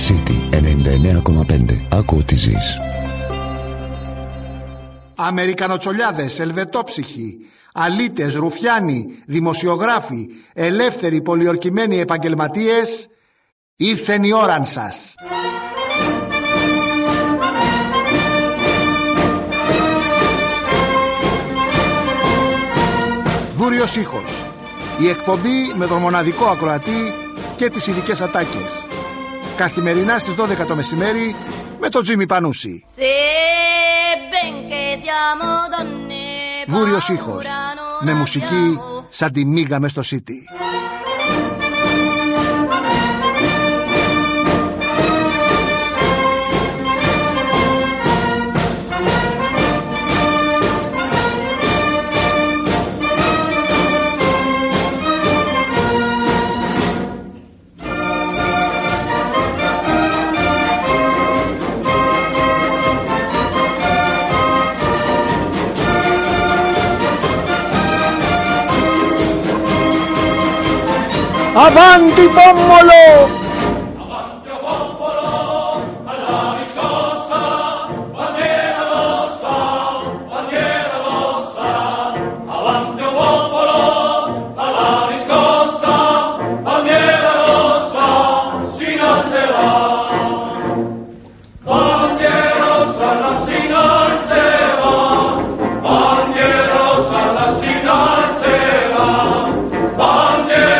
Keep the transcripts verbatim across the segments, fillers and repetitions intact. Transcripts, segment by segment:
City ενενήντα εννέα κόμμα πέντε. Άκου ό,τι ζεις. Αμερικανοτσολιάδες, ελβετόψυχοι, αλήτες, ρουφιάνοι, δημοσιογράφοι, ελεύθεροι πολιορκημένοι επαγγελματίες, ήρθεν η ώραν σας. Δούριος ήχος. Η εκπομπή με τον μοναδικό ακροατή και τις ειδικές ατάκες. Καθημερινά στις δώδεκα το μεσημέρι με τον Τζίμι Πανούση. Δούριος ήχος. Με μουσική σαν τη μίγα μες στο City. Avanti Pommolo! Avanti Pommolo, alla riscossa, bandiera rossa, bandiera rossa. Avanti Pommolo, alla riscossa, bandiera rossa, si innalzerà. Bandiera rossa, la si innalzerà. Bandiera rossa, la si innalzerà. Bandiera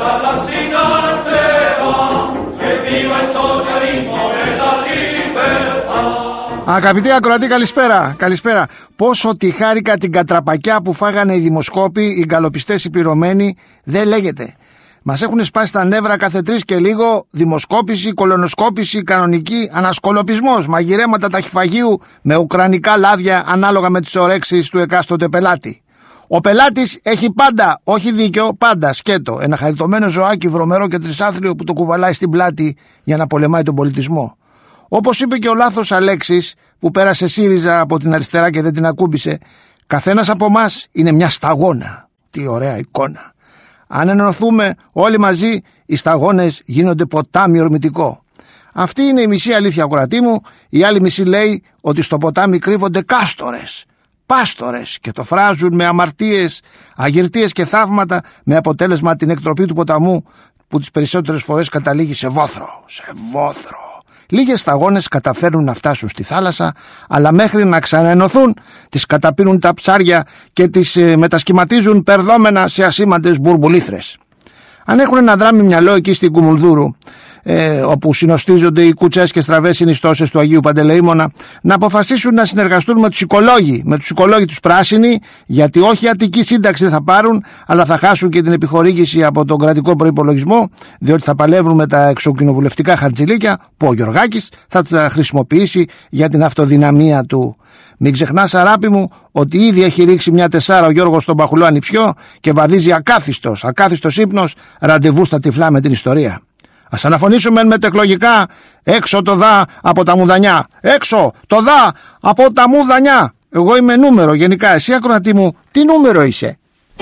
Αγαπητοί ακροατοί, καλησπέρα. Καλησπέρα. Πόσο τη χάρηκα την κατραπακιά που φάγανε οι δημοσκόποι, οι γκαλοπιστές, οι πληρωμένοι, δεν λέγεται. Μας έχουν σπάσει τα νεύρα κάθε τρεις και λίγο. Δημοσκόπηση, κολονοσκόπηση, κανονική, ανασκολοπισμός, μαγειρέματα ταχυφαγείου με ουκρανικά λάδια ανάλογα με τις ορέξεις του εκάστοτε πελάτη. Ο πελάτης έχει πάντα, όχι δίκιο, πάντα σκέτο. Ένα χαριτωμένο ζωάκι βρωμερό και τρισάθλιο που το κουβαλάει στην πλάτη για να πολεμάει τον πολιτισμό. Όπως είπε και ο λάθος Αλέξης που πέρασε ΣΥΡΙΖΑ από την αριστερά και δεν την ακούμπησε, καθένας από εμάς είναι μια σταγόνα. Τι ωραία εικόνα. Αν ενωθούμε όλοι μαζί, οι σταγόνες γίνονται ποτάμι ορμητικό. Αυτή είναι η μισή αλήθεια, ακροατή μου. Η άλλη μισή λέει ότι στο ποτάμι κρύβονται κάστορες, πάστορες και το φράζουν με αμαρτίες, αγυρτίες και θαύματα, με αποτέλεσμα την εκτροπή του ποταμού που τις περισσότερες φορές καταλήγει σε βόθρο, σε βόθρο. Λίγες σταγόνες καταφέρνουν να φτάσουν στη θάλασσα, αλλά μέχρι να ξαναενωθούν τις καταπίνουν τα ψάρια και τις ε, μετασχηματίζουν περδόμενα σε ασήμαντες μπουρμπουλήθρες. Αν έχουν ένα δράμι μυαλό εκεί στην Κουμουνδούρου, ε, όπου συνοστίζονται οι κουτσές και στραβές συνιστώσεις του Αγίου Παντελεήμονα, να αποφασίσουν να συνεργαστούν με τους οικολόγοι, με τους οικολόγοι τους πράσινοι, γιατί όχι αττική σύνταξη δεν θα πάρουν, αλλά θα χάσουν και την επιχορήγηση από τον κρατικό προϋπολογισμό, διότι θα παλεύουν με τα εξοκοινοβουλευτικά χαρτζηλίκια που ο Γιωργάκης θα τα χρησιμοποιήσει για την αυτοδυναμία του. Μην ξεχνάς, αράπη μου, ότι ήδη έχει ρίξει μια τεσσάρα ο Γιώργος στον Παχουλό ανιψιό και βαδίζει ακάθιστος, ακάθιστος ύπνος, ραντεβού στα τυφλά με την ιστορία. Ας αναφωνήσουμε μετεκλογικά, έξω το δα από τα μουδανιά, έξω το δα από τα μουδανιά. Εγώ είμαι νούμερο γενικά, εσύ ακροατή μου, τι νούμερο είσαι?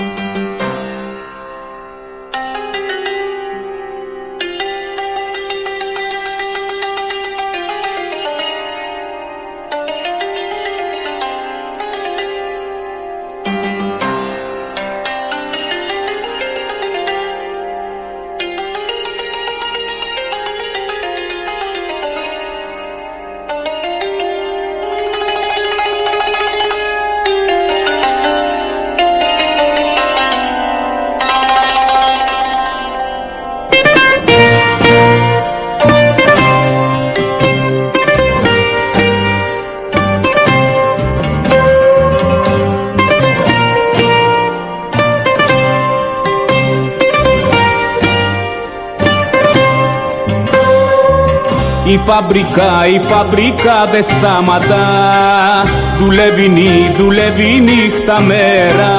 Η φαμπρικά, η φαμπρικά δεν σταματά, δουλεύει νύ, δουλεύει νύχτα μέρα.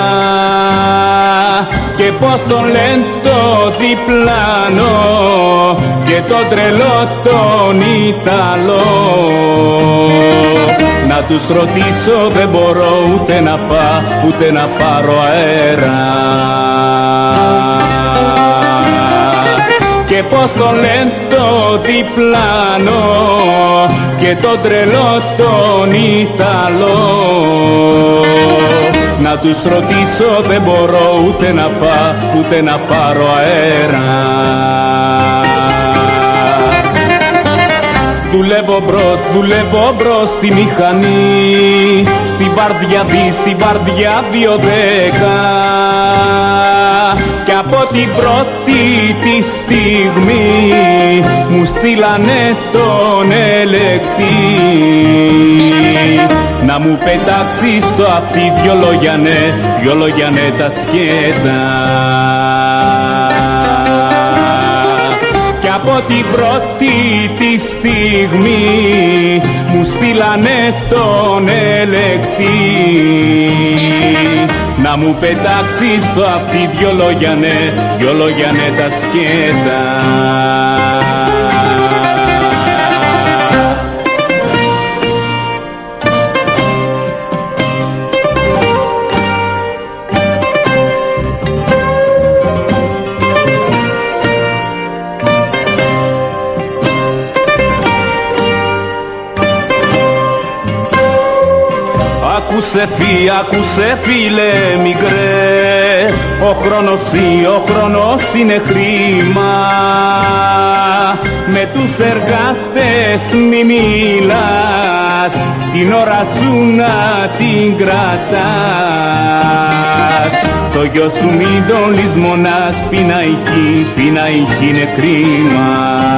Και πως τον λένε το διπλάνο και τον τρελό τον Ιταλό. Να τους ρωτήσω δεν μπορώ ούτε να πάω ούτε να πάρω αέρα. Και και πως το λένε το διπλάνο και τον τρελό τον Ιταλό. Να τους ρωτήσω δεν μπορώ ούτε να πάω ούτε να πάρω αέρα. Δουλεύω μπρος, δουλεύω μπρος στη μηχανή, στη βάρδια δι, στη βάρδια δύο δέκα. Κι από την πρώτη τη στιγμή μου στείλανε τον ελεκτή να μου πετάξει στο αυτί δυο λόγια ναι, δυο λόγια ναι τα σκέτα. Κι από την πρώτη τη στιγμή μου στείλανε τον ελεκτή να μου πετάξει στο αυτί δυο λόγια ναι, δυο λόγια ναι τα σκέτα. Ακούσε φύ, ακούσε φίλε μικρέ, ο χρόνος ή ο χρόνος είναι χρήμα. Με τους εργάτες μη μιλάς, την ώρα σου να την κρατάς. Το γιο σου μην τον λησμονάς, πειναϊκή, πειναϊκή είναι κρίμα.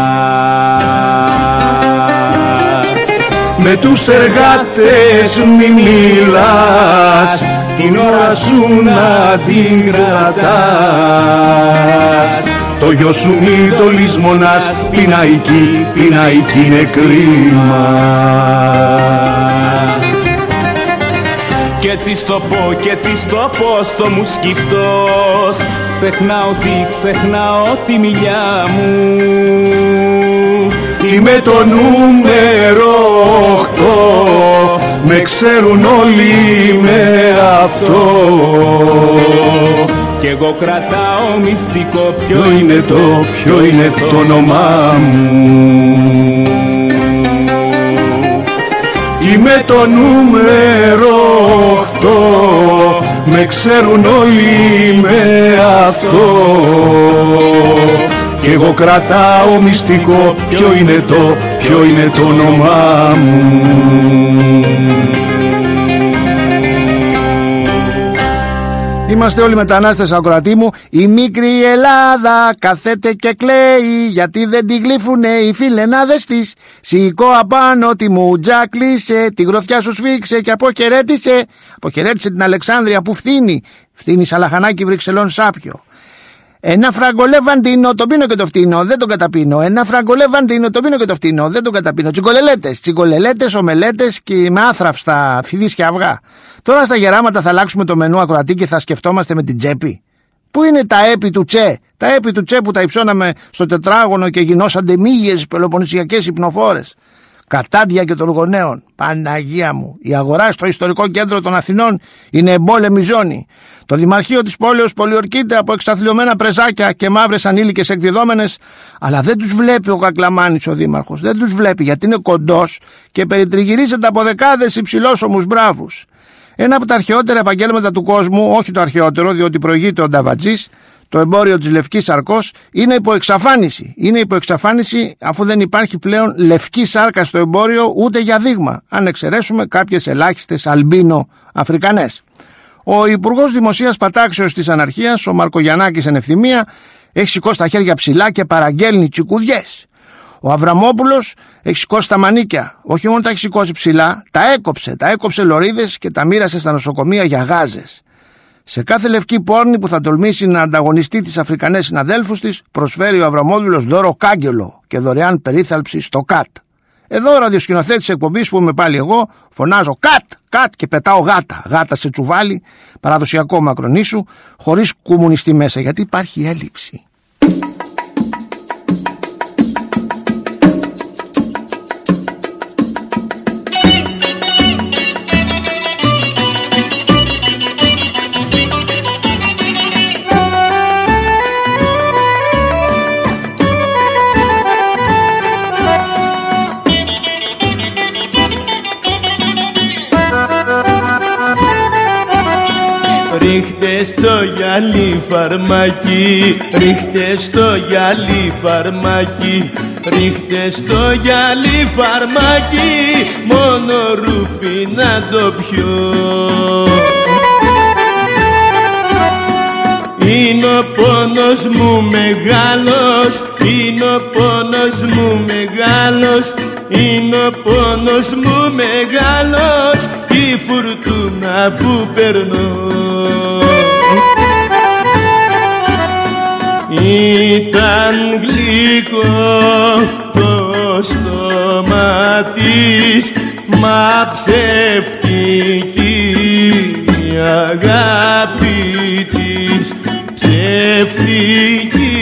Με τους εργάτες μη μιλάς, την ώρα σου να την κρατάς. Το γιο σου μη το λησμονάς, πειναϊκή, πειναϊκή είναι κρίμα. Κι έτσι στο πω, κι έτσι στο πω στο μου σκυφτός, ξεχνάω τι, ξεχνάω τη μιλιά μου. Είμαι το νούμερο οκτώ, με ξέρουν όλοι με αυτό. Κι εγώ κρατάω μυστικό, ποιο είναι το, ποιο είναι το όνομά μου. Είμαι το νούμερο οκτώ, με ξέρουν όλοι με αυτό. Κι εγώ κρατάω μυστικό, ποιο είναι το, ποιο είναι το όνομά μου. Είμαστε όλοι μετανάστες, ακροατή μου. Η μικρή Ελλάδα καθέται και κλαίει, γιατί δεν τη γλύφουνε οι φιλενάδες της. Σηκώ απάνω τη μουτζά κλείσε, τη γροθιά σου σφίξε και αποχαιρέτησε. Αποχαιρέτησε την Αλεξάνδρεια που φθήνει. Φθήνει Σαλαχανάκι Βρυξελών Σάπιο. Ένα φραγκολέ βαντίνο, τον πίνω και το φτύνω, δεν τον καταπίνω. Ένα φραγκολέ βαντίνο, τον πίνω και το φτύνω, δεν τον καταπίνω. Τσικολελέτες, τσικολελέτες, ομελέτες και με άθραυστα φιδίσια αυγά. Τώρα στα γεράματα θα αλλάξουμε το μενού, ακροατή, και θα σκεφτόμαστε με την τσέπη. Πού είναι τα έπι του Τσε, τα έπι του Τσε που τα υψώναμε στο τετράγωνο και γινώσανται μύγες πελοποννησιακές υπνοφόρες. Κατάντια και των γονέων. Παναγία μου. Η αγορά στο ιστορικό κέντρο των Αθηνών είναι εμπόλεμη ζώνη. Το δημαρχείο της πόλεως πολιορκείται από εξαθλιωμένα πρεζάκια και μαύρες ανήλικες εκδιδόμενες, αλλά δεν τους βλέπει ο Κακλαμάνης ο δήμαρχος. Δεν τους βλέπει, γιατί είναι κοντός και περιτριγυρίζεται από δεκάδες υψηλόσωμους μπράβους. Ένα από τα αρχαιότερα επαγγέλματα του κόσμου, όχι το αρχαιότερο διότι προηγείται ο Νταβατζής, το εμπόριο της λευκής σαρκός, είναι υποεξαφάνιση. Είναι υποεξαφάνιση αφού δεν υπάρχει πλέον λευκή σάρκα στο εμπόριο ούτε για δείγμα, αν εξαιρέσουμε κάποιες ελάχιστες αλμπίνο Αφρικανές. Ο Υπουργός Δημοσίας Πατάξεως της Αναρχίας, ο Μαρκογιαννάκης εν ευθυμία, έχει σηκώσει τα χέρια ψηλά και παραγγέλνει τσικουδιές. Ο Αβραμόπουλος έχει σηκώσει τα μανίκια. Όχι μόνο τα έχει σηκώσει ψηλά, τα έκοψε. Τα έκοψε λωρίδες και τα μοίρασε στα νοσοκομεία για γάζες. Σε κάθε λευκή πόρνη που θα τολμήσει να ανταγωνιστεί τις Αφρικανές συναδέλφους της, προσφέρει ο Αβραμόπουλος δώρο κάγκελο και δωρεάν περίθαλψη στο ΚΑΤ. Εδώ ο ραδιοσκηνοθέτης εκπομπής που είμαι πάλι εγώ, φωνάζω ΚΑΤ, ΚΑΤ και πετάω γάτα. Γάτα σε τσουβάλι, παραδοσιακό Μακρονήσου, χωρίς κομμουνιστή μέσα, γιατί υπάρχει έλλειψη. ρίχτε στο γυαλί φαρμάκι, ρίχτε στο γυαλί φαρμάκι, ρίχτε στο γυαλί φαρμάκι, μόνο ρούφι να το πιω. Είναι ο πόνος μου μεγάλος, είναι ο πόνος μου μεγάλος, είναι ο πόνος μου μεγάλος, η φουρτούνα που περνώ. Ήταν γλυκό το στόμα της, μα ψεύτικη η αγάπη της, ψεύτικη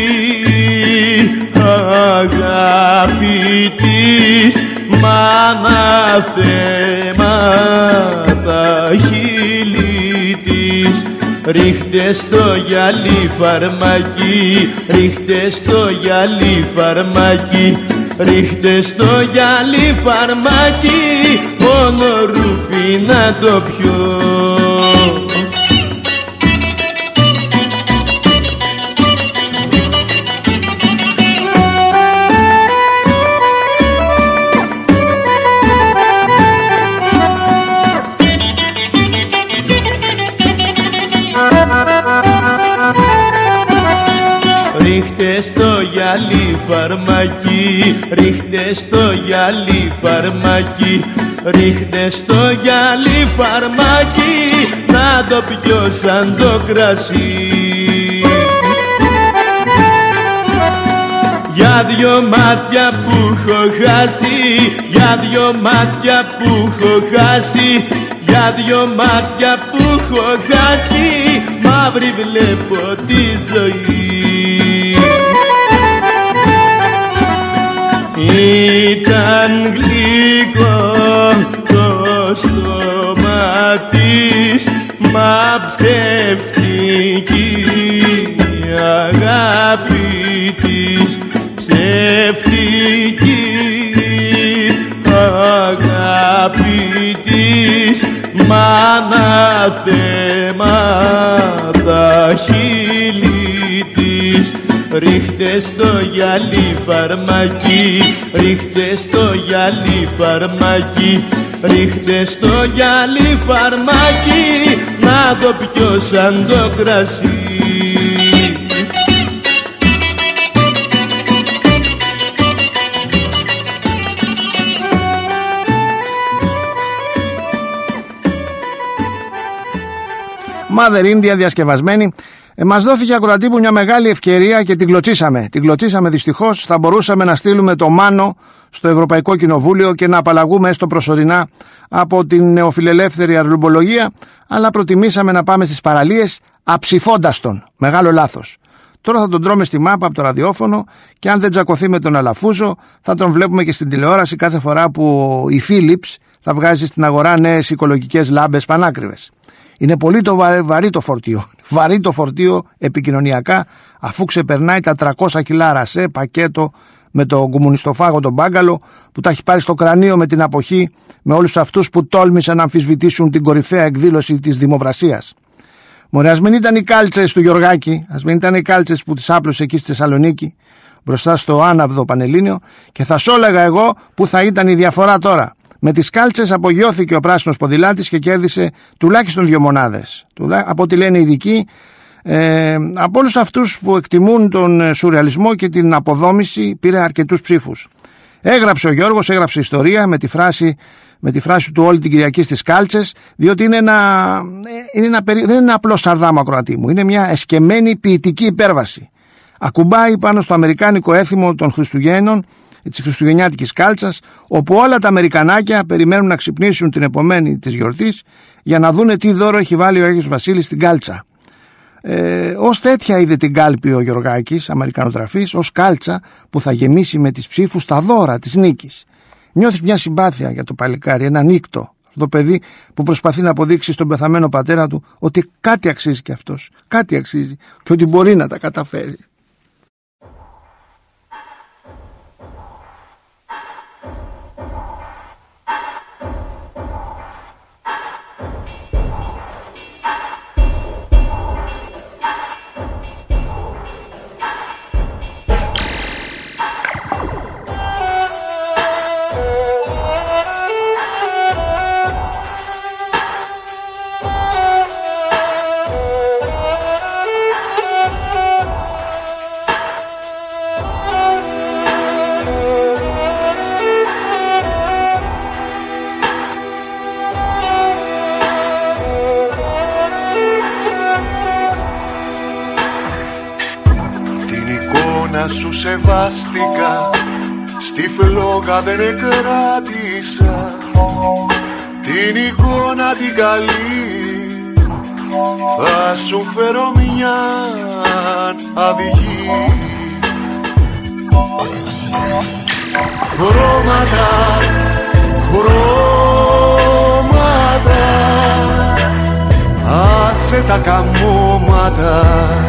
αγάπη της, μα αναθέμα τα χείλη της. Ρίχτε στο γυαλί φαρμάκι, ρίχτε στο γυαλί φαρμάκι, ρίχτε στο γυαλί φαρμάκι, μόνο ρούφι να το πιω. Ρίχτε στο γυαλί φαρμάκι, ρίχτε στο γυαλί φαρμάκι, ρίχτε στο γυαλί φαρμάκι, να το πιω σαν το κρασί. Για δυο μάτια που έχω χάσει, για δυο μάτια που έχω χάσει, για δυο μάτια που έχω χάσει, μαύρη βλέπω τη ζωή. Ήταν γλυκό το στόμα της, μα ψεύτικη η αγάπη της, ψεύτικη αγάπη της, μα αναθέμα τα χείλη της. Ρίχτε στο γυαλί φαρμάκι, ρίχτε στο γυαλί φαρμάκι, ρίχτε στο γυαλί φαρμάκι, να το πιω σαν το κρασί. Mother India διασκευασμένη. Ε, μας δόθηκε ακροατή μου μια μεγάλη ευκαιρία και την κλωτσίσαμε. Την κλωτσίσαμε δυστυχώς. Θα μπορούσαμε να στείλουμε το Μάνο στο Ευρωπαϊκό Κοινοβούλιο και να απαλλαγούμε έστω προσωρινά από την νεοφιλελεύθερη αρλουμπολογία, αλλά προτιμήσαμε να πάμε στις παραλίες αψηφώντας τον. Μεγάλο λάθος. Τώρα θα τον τρώμε στη μάπα από το ραδιόφωνο και αν δεν τσακωθεί με τον Αλαφούζο θα τον βλέπουμε και στην τηλεόραση κάθε φορά που η Philips θα βγάζει στην αγορά νέες οικολογικές λάμπες πανάκριβες. Είναι πολύ το βαρύ, βαρύ το φορτίο. Βαρύ το φορτίο επικοινωνιακά, αφού ξεπερνάει τα τριακόσια κιλά σε πακέτο με τον κομμουνιστοφάγο τον Μπάγκαλο, που τα έχει πάρει στο κρανίο με την αποχή, με όλους αυτούς που τόλμησαν να αμφισβητήσουν την κορυφαία εκδήλωση της δημοπρασίας. Μωρέ, ας μην ήταν οι κάλτσες του Γιωργάκη, ας μην ήταν οι κάλτσες που τις άπλωσε εκεί στη Θεσσαλονίκη, μπροστά στο άναυδο Πανελλήνιο, και θα σου έλεγα εγώ που θα ήταν η διαφορά τώρα. Με τις κάλτσες απογειώθηκε ο πράσινος ποδηλάτης και κέρδισε τουλάχιστον δύο μονάδες. Από ό,τι λένε οι ειδικοί, ε, από όλους αυτούς που εκτιμούν τον σουρεαλισμό και την αποδόμηση, πήρε αρκετούς ψήφους. Έγραψε ο Γιώργος, έγραψε ιστορία με τη φράση, με τη φράση του όλη την Κυριακή στις κάλτσες, διότι είναι ένα, είναι ένα, δεν είναι ένα απλό σαρδάμα ακροατή μου, είναι μια εσκεμμένη ποιητική υπέρβαση. Ακουμπάει πάνω στο αμερικάνικο έθιμο των Χριστουγέννων, της χριστουγεννιάτικης κάλτσας, όπου όλα τα Αμερικανάκια περιμένουν να ξυπνήσουν την επομένη της γιορτής για να δούνε τι δώρο έχει βάλει ο Άγιος Βασίλης στην κάλτσα. Ε, ως τέτοια είδε την κάλπη ο Γιωργάκης, Αμερικανοτραφής, ως κάλτσα που θα γεμίσει με τις ψήφους τα δώρα της νίκης. Νιώθεις μια συμπάθεια για το παλικάρι, ένα νύκτο, αυτό το παιδί που προσπαθεί να αποδείξει στον πεθαμένο πατέρα του ότι κάτι αξίζει και αυτός, κάτι αξίζει και ότι μπορεί να τα καταφέρει. σεβάστηκα, στη φλόγα δεν κράτησα την εικόνα την καλή. Θα σου φέρω μια αυγή. Χρώματα, χρώματα, άσε τα καμώματα.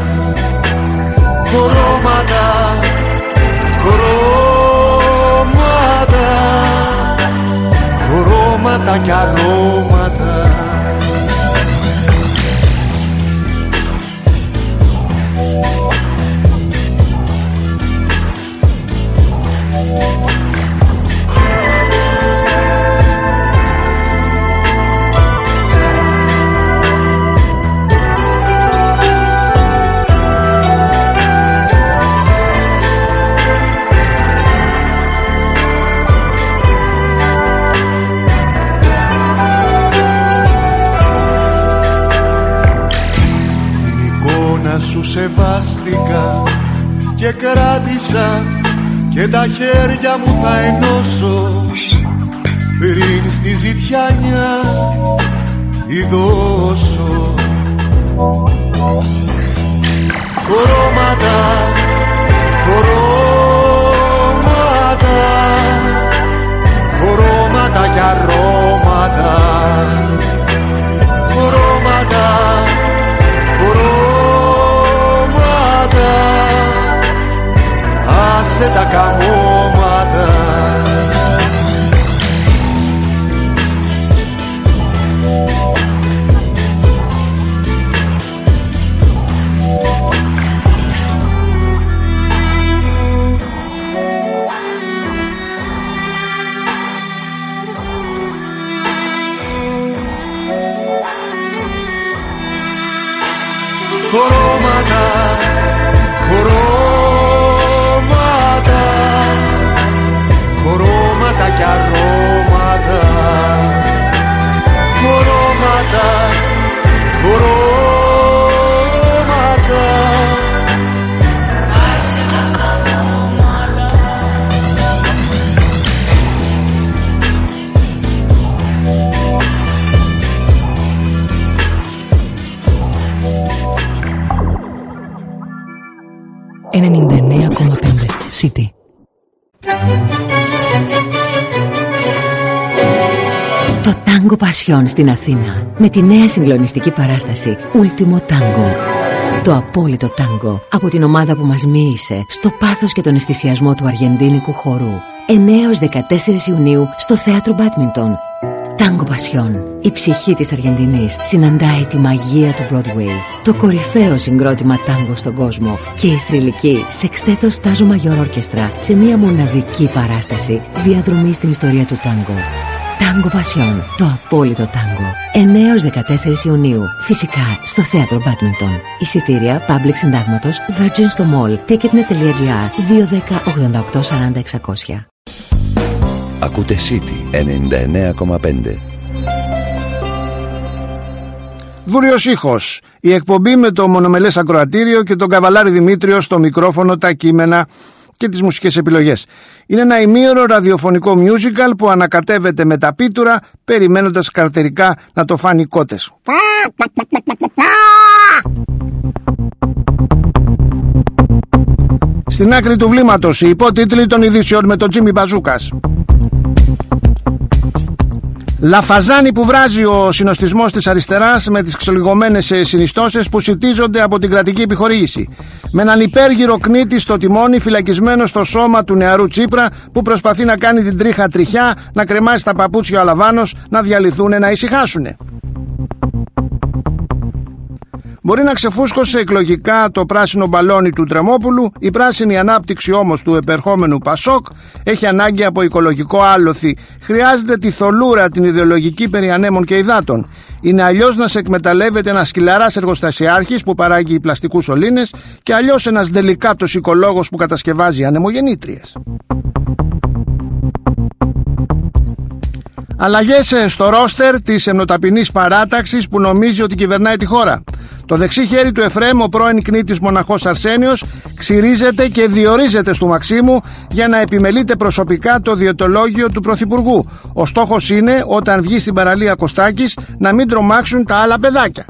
Χρώματα, χρώματα, χρώματα κι αρώματα. Σου σεβάστηκα και κράτησα και τα χέρια μου θα ενώσω πριν στη ζητιάνια ειδώσω. Χρώματα, χρώματα, χρώματα κι αρώματα. Χρώματα, χρώματα, άσε τα καμώματα. Χρώματα, χρώματα, χρώματα κι αρώματα. Χρώματα, χρώματα, άσε τα καμώματα. ενενήντα εννέα κόμμα πέντε City. Το Τάγκο Πασιόν στην Αθήνα με τη νέα συγκλονιστική παράσταση Ultimo Tango. Το απόλυτο τάγκο από την ομάδα που μας μοίησε στο πάθος και τον αισθησιασμό του αργεντίνικου χορού. εννέα έως δεκατέσσερις Ιουνίου στο θέατρο Μπάντμιντον. Τάγκο Πασιόν. Η ψυχή της Αργεντινής συναντάει τη μαγεία του Broadway. Το κορυφαίο συγκρότημα τάγκο στον κόσμο και η θρυλική Σεξτέτο Στάζο Μαγιόρ Ορκεστρά σε μια μοναδική παράσταση διαδρομή στην ιστορία του τάγκο. Τάγκο Πασιόν. Το απόλυτο τάγκο. εννέα έως δεκατέσσερις Ιουνίου. Φυσικά στο θέατρο Μπάντμιντον. Εισιτήρια Public Συντάγματος Virgin στο Mall. Ticketnet.gr δύο δέκα ογδόντα οκτώ σαράντα εξακόσια. Ακούτε City ενενήντα εννέα κόμμα πέντε. Βούριος ήχος. Η εκπομπή με το μονομελές ακροατήριο και τον Καβαλάρη Δημήτριο στο μικρόφωνο, τα κείμενα και τις μουσικές επιλογές. Είναι ένα ημίωρο ραδιοφωνικό musical που ανακατεύεται με τα πίτουρα, περιμένοντας καρτερικά να το φάνε οι κότες. Στην άκρη του βλήματος οι υπότιτλοι των ειδήσεων με τον Τζίμι Μπαζούκας. Λαφαζάνι που βράζει ο συνοστισμός της αριστεράς με τις ξελιγωμένες συνιστώσεις που σιτίζονται από την κρατική επιχορήγηση. Με έναν υπέργυρο κνίτη στο τιμόνι, φυλακισμένο στο σώμα του νεαρού Τσίπρα που προσπαθεί να κάνει την τρίχα τριχιά, να κρεμάσει τα παπούτσια ο Αλαβάνος, να διαλυθούν, να ησυχάσουνε. Μπορεί να ξεφούσκωσε εκλογικά το πράσινο μπαλόνι του Τρεμόπουλου, η πράσινη ανάπτυξη όμως του επερχόμενου Πασόκ έχει ανάγκη από οικολογικό άλοθη. Χρειάζεται τη θολούρα, την ιδεολογική περί ανέμων και υδάτων. Είναι αλλιώς να σε εκμεταλλεύεται ένας σκυλαράς εργοστασιάρχης που παράγει πλαστικούς σωλήνες και αλλιώς ένας δελικάτος οικολόγος που κατασκευάζει ανεμογεννήτριες. Αλλαγές στο ρόστερ της εμνοταπεινής παράταξης που νομίζει ότι κυβερνάει τη χώρα. Το δεξί χέρι του Εφραίμ, ο πρώην κνήτης μοναχός Αρσένιος, ξυρίζεται και διορίζεται στο Μαξίμου για να επιμελείται προσωπικά το διαιτολόγιο του Πρωθυπουργού. Ο στόχος είναι, όταν βγει στην παραλία Κωστάκης, να μην τρομάξουν τα άλλα παιδάκια.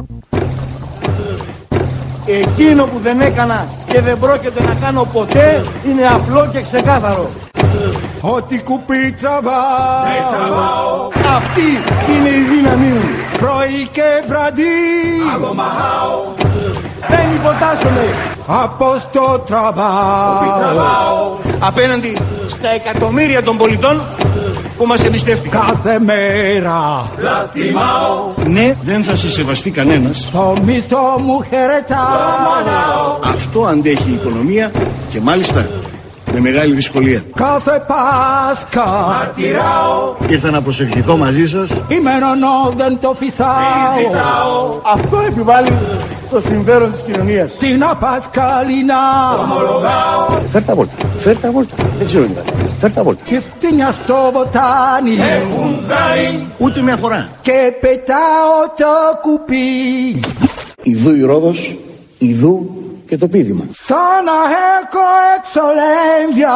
Εκείνο που δεν έκανα και δεν πρόκειται να κάνω ποτέ είναι απλό και ξεκάθαρο. Ό,τι κουπί τραβάω, Αυτή είναι η δύναμή μου. πρωί και βραδύ, Αγομαχάω, δεν υποτάσσομαι. από στο τραβάω, Απέναντι στα εκατομμύρια των πολιτών που μας εμπιστεύτηκαν. κάθε μέρα. Λαστιμάω, Ναι, δεν θα σε σεβαστεί κανένας. Το μισθό μου χαιρετάω, Αυτό αντέχει η οικονομία και μάλιστα με μεγάλη δυσκολία. κάθε Πάσχα. τυράω, Ήρθα να προσευχηθώ μαζί σας. Ημερονό δεν το φυσάω, ζητάω. Αυτό επιβάλλει το συμφέρον της κοινωνίας. την Απασκαλινά. Ομολογάω, Φέρ τα βόλτα, φέρ τα βόλτα. Δεν ξέρω τι θα. Φέρ τα βόλτα. Και φτύνια στο βοτάνι έχουν δάρει. Ούτε μια φορά. και πετάω το κουπί. Ιδού η Ρόδος, ιδού και το πείδημα. Σαν να έχω εξολένδια.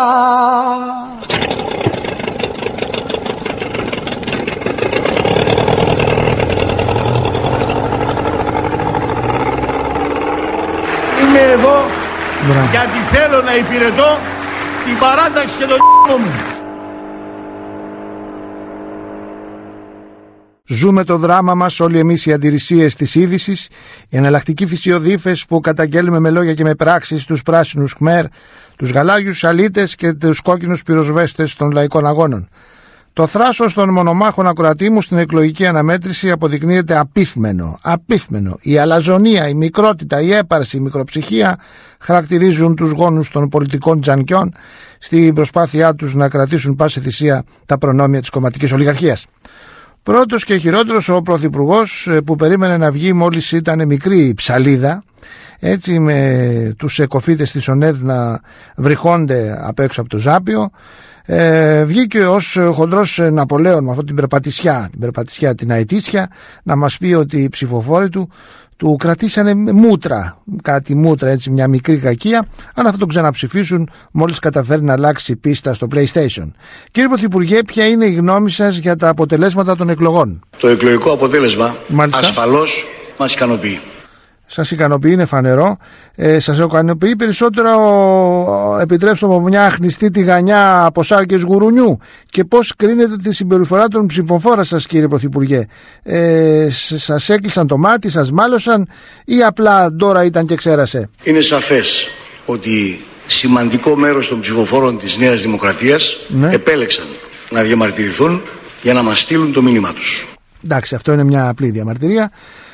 Είμαι εδώ Μπράβο. γιατί θέλω να υπηρετώ την παράταξη και τον μου. Ζούμε το δράμα μας όλοι εμείς οι αντιρρησίες της είδησης, οι εναλλακτικοί φυσιοδίφες που καταγγέλνουμε με λόγια και με πράξεις τους πράσινους Χμέρ, τους γαλάζιους αλίτες και τους κόκκινους πυροσβέστες των λαϊκών αγώνων. Το θράσος των μονομάχων ακροατήμου στην εκλογική αναμέτρηση αποδεικνύεται απίθμενο, απίθμενο. Η αλαζονία, η μικρότητα, η έπαρση, η μικροψυχία χαρακτηρίζουν τους γόνους των πολιτικών τζανκιών στην προσπάθειά τους να κρατήσουν πάση θυσία τα προνόμια της κομματικής ολιγαρχίας. Πρώτος και χειρότερος ο Πρωθυπουργός που περίμενε να βγει μόλις ήταν μικρή ψαλίδα, έτσι με τους εκοφίτες της ΟΝΕΔ να βρυχώνται απ' έξω από το Ζάπιο, ε, βγήκε ως χοντρός Ναπολέον με αυτή την περπατησιά, την περπατησιά την αετήσια, να μας πει ότι οι ψηφοφόροι του του κρατήσανε μούτρα, κάτι μούτρα, έτσι μια μικρή κακία, αλλά θα τον ξαναψηφίσουν μόλις καταφέρει να αλλάξει πίστα στο PlayStation. Κύριε Πρωθυπουργέ, ποια είναι η γνώμη σας για τα αποτελέσματα των εκλογών? Το εκλογικό αποτέλεσμα Μάλιστα. ασφαλώς μας ικανοποιεί. Σας ικανοποιεί, είναι φανερό. Ε, σας ικανοποιεί περισσότερο, επιτρέψτε μου, μια αχνηστή τηγανιά από σάρκες γουρουνιού? Και πώς κρίνετε τη συμπεριφορά των ψηφοφόρων σας, κύριε Πρωθυπουργέ? Ε, σας έκλεισαν το μάτι, σας μάλωσαν ή απλά τώρα ήταν και ξέρασε? Είναι σαφές ότι σημαντικό μέρος των ψηφοφόρων της Νέας Δημοκρατίας Ναι. επέλεξαν να διαμαρτυρηθούν για να μας στείλουν το μήνυμά τους. Εντάξει, αυτό είναι μια απλή διαμαρτυρία.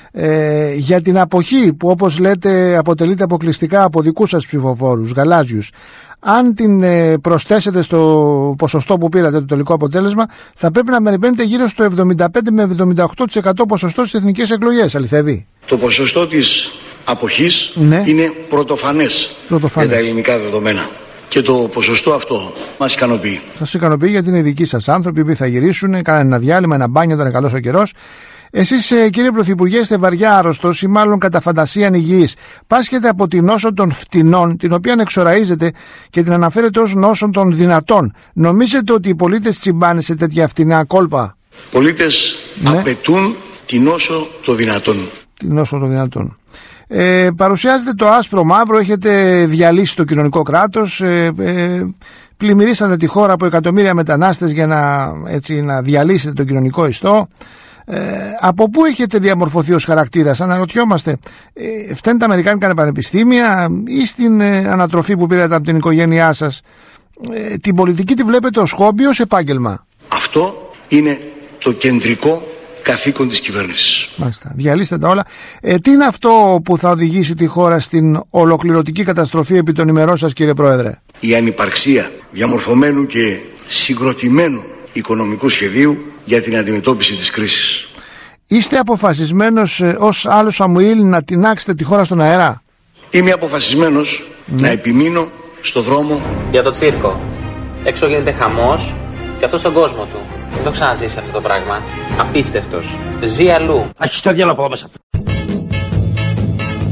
Ε, για την αποχή που, όπως λέτε, αποτελείται αποκλειστικά από δικούς σας ψηφοφόρους γαλάζιους, αν την ε, προσθέσετε στο ποσοστό που πήρατε το τελικό αποτέλεσμα, θα πρέπει να περιμένετε γύρω στο εβδομήντα πέντε με εβδομήντα οκτώ τοις εκατό ποσοστό στις εθνικές εκλογές. Αληθεύει? Το ποσοστό της αποχής Ναι. είναι πρωτοφανές, Πρωτοφανές με τα ελληνικά δεδομένα. Και το ποσοστό αυτό μας ικανοποιεί. Σας ικανοποιεί γιατί είναι δικοί σας άνθρωποι που θα γυρίσουν, κάνανε ένα διάλειμμα, ένα μπάνιο, ήταν καλός ο καιρός. Εσείς, κύριε Πρωθυπουργέ, είστε βαριά άρρωστος ή μάλλον κατά φαντασία ανυγιής. Πάσχετε από την νόσο των φτηνών, την οποία εξοραίζετε και την αναφέρετε ως νόσο των δυνατών. Νομίζετε ότι οι πολίτες τσιμπάνε σε τέτοια φτηνά κόλπα? Πολίτες Ναι. απαιτούν την όσο το δυνατόν. Την νόσο των δυνατών. Ε, παρουσιάζετε το άσπρο μαύρο, έχετε διαλύσει το κοινωνικό κράτος, ε, ε, πλημμυρίσατε τη χώρα από εκατομμύρια μετανάστες για να, έτσι, να διαλύσετε το κοινωνικό ιστό. Ε, από πού έχετε διαμορφωθεί ως χαρακτήρας? Αναρωτιόμαστε, ε, φταίνουν τα αμερικάνικα πανεπιστήμια ή στην ε, ανατροφή που πήρατε από την οικογένειά σας? Ε, την πολιτική τη βλέπετε ως χόμπι, ως επάγγελμα? Αυτό είναι το κεντρικό καθήκον της κυβέρνησης. Μάλιστα, διαλύστε τα όλα. Ε, τι είναι αυτό που θα οδηγήσει τη χώρα στην ολοκληρωτική καταστροφή επί των ημερών σας, κύριε Πρόεδρε? Η ανυπαρξία διαμορφωμένου και συγκροτημένου οικονομικού σχεδίου για την αντιμετώπιση της κρίσης. Είστε αποφασισμένος ε, ως άλλο Σαμουήλ να τεινάξετε τη χώρα στον αέρα? Είμαι αποφασισμένος Ναι. να επιμείνω στο δρόμο Για το τσίρκο. Έξω γίνεται χαμός και αυτό στον κόσμο του. Δεν το ξαναζήσει αυτό το πράγμα. Απίστευτος. Ζει αλλού. Αχι στο διάλογο μέσα.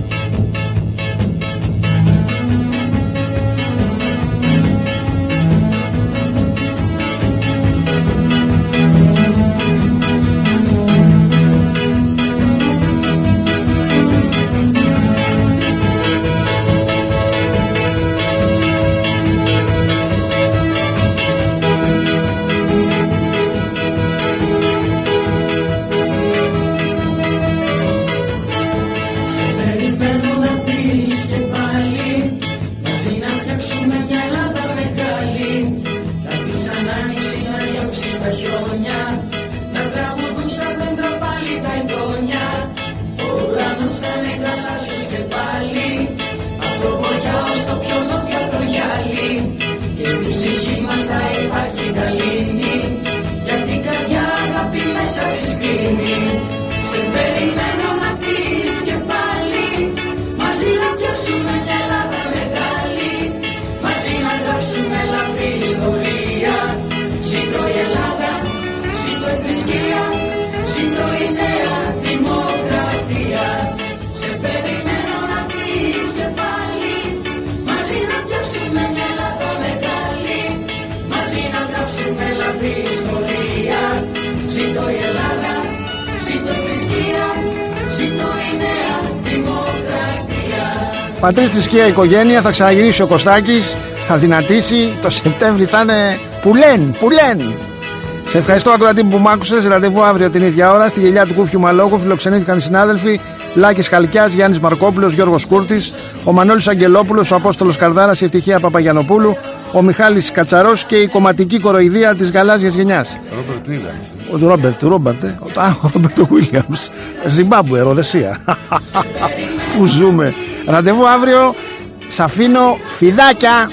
γράψουμε λαμπρή ιστορία. Ζήτω η Ελλάδα, ζήτω η θρησκεία, ζήτω η νέα δημοκρατία. Πατρίς, θρησκεία, οικογένεια. Θα ξαναγυρίσει ο Κωστάκης, θα δυνατήσει. Το Σεπτέμβρη θα είναι πουλέν, πουλέν. Σε ευχαριστώ, ακροατή που μ' άκουσες. Ραντεβού αύριο την ίδια ώρα στη γελιά του Κούφιου Μαλόκου. Φιλοξενήθηκαν οι συνάδελφοι Λάκης Χαλκιάς, Γιάννης Μαρκόπουλος, Γιώργος Κούρτης, ο Μανώλης Αγγελόπουλος, ο Απόστολος Καρδάρας, η Ευτυχία Παπαγιανοπούλου, ο Μιχάλης Κατσαρός και η κομματική κοροϊδία της γαλάζιας γενιάς. Ο Ρόμπερτ, ο Ρόμπερτ, ο Ρόμπερτ Βίλιαμς, Ζιμπάμπουε, Ροδεσία. Πού ζούμε. Ραντεβού αύριο. Σ' αφήνω, φιδάκια.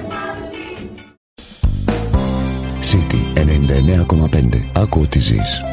City ενενήντα εννέα κόμμα πέντε. Άκου τι ζεις.